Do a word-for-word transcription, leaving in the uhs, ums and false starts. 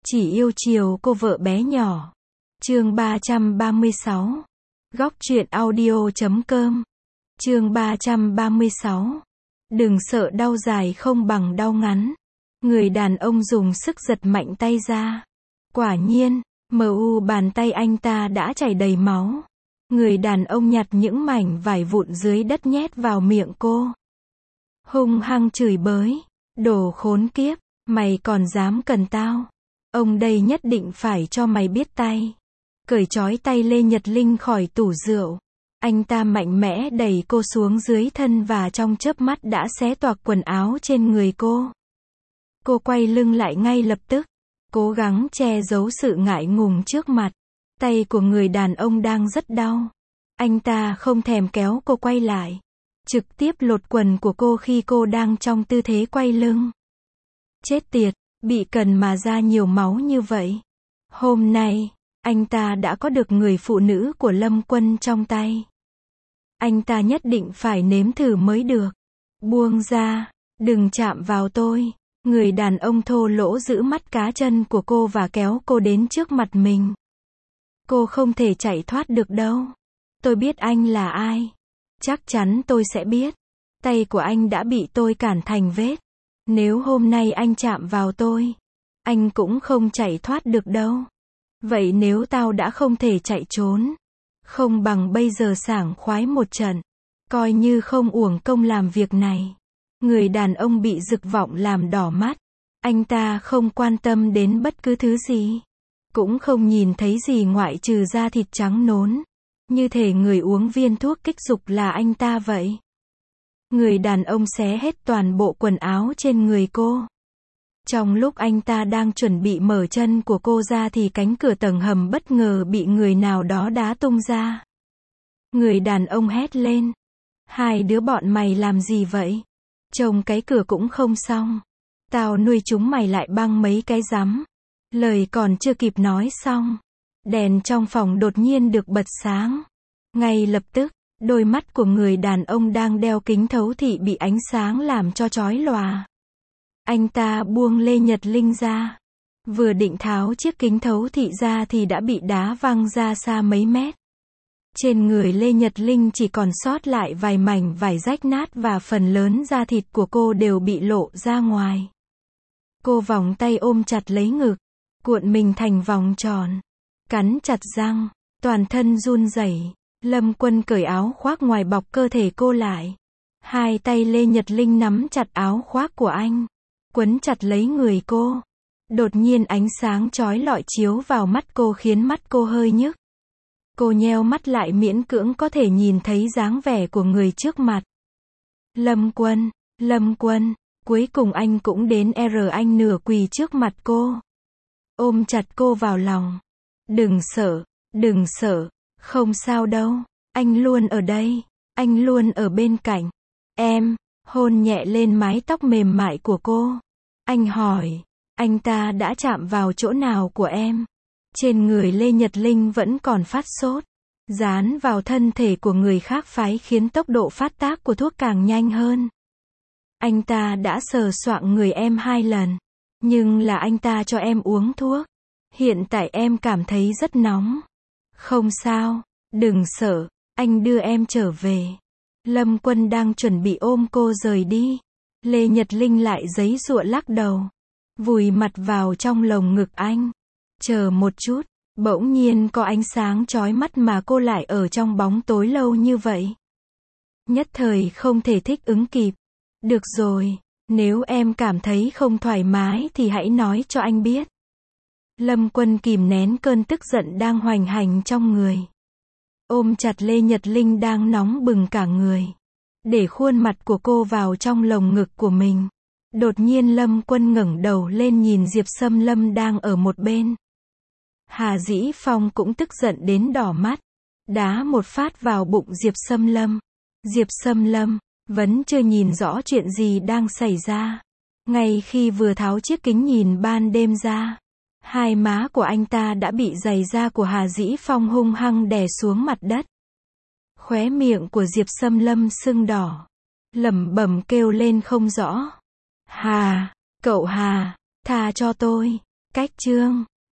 Chỉ yêu chiều cô vợ bé nhỏ. Chương ba trăm ba mươi sáu. Góc truyện audio chấm com. Chương ba trăm ba mươi sáu. Đừng sợ đau dài không bằng đau ngắn. Người đàn ông dùng sức giật mạnh tay ra. Quả nhiên, mờ u bàn tay anh ta đã chảy đầy máu. Người đàn ông nhặt những mảnh vải vụn dưới đất nhét vào miệng cô. Hung hăng chửi bới. Đồ khốn kiếp, mày còn dám cần tao. Ông đây nhất định phải cho mày biết tay. Cởi trói tay Lê Nhật Linh khỏi tủ rượu. Anh ta mạnh mẽ đẩy cô xuống dưới thân và trong chớp mắt đã xé toạc quần áo trên người cô. Cô quay lưng lại ngay lập tức, cố gắng che giấu sự ngại ngùng trước mặt. Tay của người đàn ông đang rất đau. Anh ta không thèm kéo cô quay lại, trực tiếp lột quần của cô khi cô đang trong tư thế quay lưng. Chết tiệt, bị cần mà ra nhiều máu như vậy. Hôm nay, anh ta đã có được người phụ nữ của Lâm Quân trong tay. Anh ta nhất định phải nếm thử mới được. Buông ra, đừng chạm vào tôi. Người đàn ông thô lỗ giữ mắt cá chân của cô và kéo cô đến trước mặt mình. Cô không thể chạy thoát được đâu. Tôi biết anh là ai. Chắc chắn tôi sẽ biết. Tay của anh đã bị tôi cản thành vết. Nếu hôm nay anh chạm vào tôi, anh cũng không chạy thoát được đâu. Vậy nếu tao đã không thể chạy trốn, không bằng bây giờ sảng khoái một trận, coi như không uổng công làm việc này. Người đàn ông bị dục vọng làm đỏ mắt. Anh ta không quan tâm đến bất cứ thứ gì, cũng không nhìn thấy gì ngoại trừ da thịt trắng nốn. Như thể người uống viên thuốc kích dục là anh ta vậy. Người đàn ông xé hết toàn bộ quần áo trên người cô. Trong lúc anh ta đang chuẩn bị mở chân của cô ra thì cánh cửa tầng hầm bất ngờ bị người nào đó đá tung ra. Người đàn ông hét lên. Hai đứa bọn mày làm gì vậy? Trông cái cửa cũng không xong. Tao nuôi chúng mày lại băng mấy cái rắm. Lời còn chưa kịp nói xong, đèn trong phòng đột nhiên được bật sáng. Ngay lập tức, đôi mắt của người đàn ông đang đeo kính thấu thị bị ánh sáng làm cho chói lòa. Anh ta buông Lê Nhật Linh ra. Vừa định tháo chiếc kính thấu thị ra thì đã bị đá văng ra xa mấy mét. Trên người Lê Nhật Linh chỉ còn sót lại vài mảnh vải rách nát và phần lớn da thịt của cô đều bị lộ ra ngoài. Cô vòng tay ôm chặt lấy ngực, cuộn mình thành vòng tròn, cắn chặt răng, toàn thân run rẩy. Lâm Quân cởi áo khoác ngoài bọc cơ thể cô lại. Hai tay Lê Nhật Linh nắm chặt áo khoác của anh, quấn chặt lấy người cô. Đột nhiên ánh sáng chói lọi chiếu vào mắt cô khiến mắt cô hơi nhức. Cô nheo mắt lại miễn cưỡng có thể nhìn thấy dáng vẻ của người trước mặt. Lâm Quân, Lâm Quân, cuối cùng anh cũng đến. R anh nửa quỳ trước mặt cô, ôm chặt cô vào lòng. Đừng sợ, đừng sợ, không sao đâu, anh luôn ở đây, anh luôn ở bên cạnh em. Hôn nhẹ lên mái tóc mềm mại của cô. Anh hỏi, anh ta đã chạm vào chỗ nào của em? Trên người Lê Nhật Linh vẫn còn phát sốt. Dán vào thân thể của người khác phái khiến tốc độ phát tác của thuốc càng nhanh hơn. Anh ta đã sờ soạng người em hai lần. Nhưng là anh ta cho em uống thuốc. Hiện tại em cảm thấy rất nóng. Không sao, đừng sợ, anh đưa em trở về. Lâm Quân đang chuẩn bị ôm cô rời đi. Lê Nhật Linh lại giãy giụa lắc đầu, vùi mặt vào trong lồng ngực anh. Chờ một chút, bỗng nhiên có ánh sáng chói mắt mà cô lại ở trong bóng tối lâu như vậy. Nhất thời không thể thích ứng kịp. Được rồi, nếu em cảm thấy không thoải mái thì hãy nói cho anh biết. Lâm Quân kìm nén cơn tức giận đang hoành hành trong người, ôm chặt Lê Nhật Linh đang nóng bừng cả người, để khuôn mặt của cô vào trong lồng ngực của mình. Đột nhiên Lâm Quân ngẩng đầu lên nhìn Diệp Sâm Lâm đang ở một bên. Hà Dĩ Phong cũng tức giận đến đỏ mắt, đá một phát vào bụng Diệp Sâm Lâm. Diệp Sâm Lâm vẫn chưa nhìn rõ chuyện gì đang xảy ra. Ngay khi vừa tháo chiếc kính nhìn ban đêm ra, hai má của anh ta đã bị giày da của Hà Dĩ Phong hung hăng đè xuống mặt đất. Khóe miệng của Diệp Sâm Lâm sưng đỏ, lẩm bẩm kêu lên không rõ. Hà, cậu Hà, tha cho tôi. Cách chương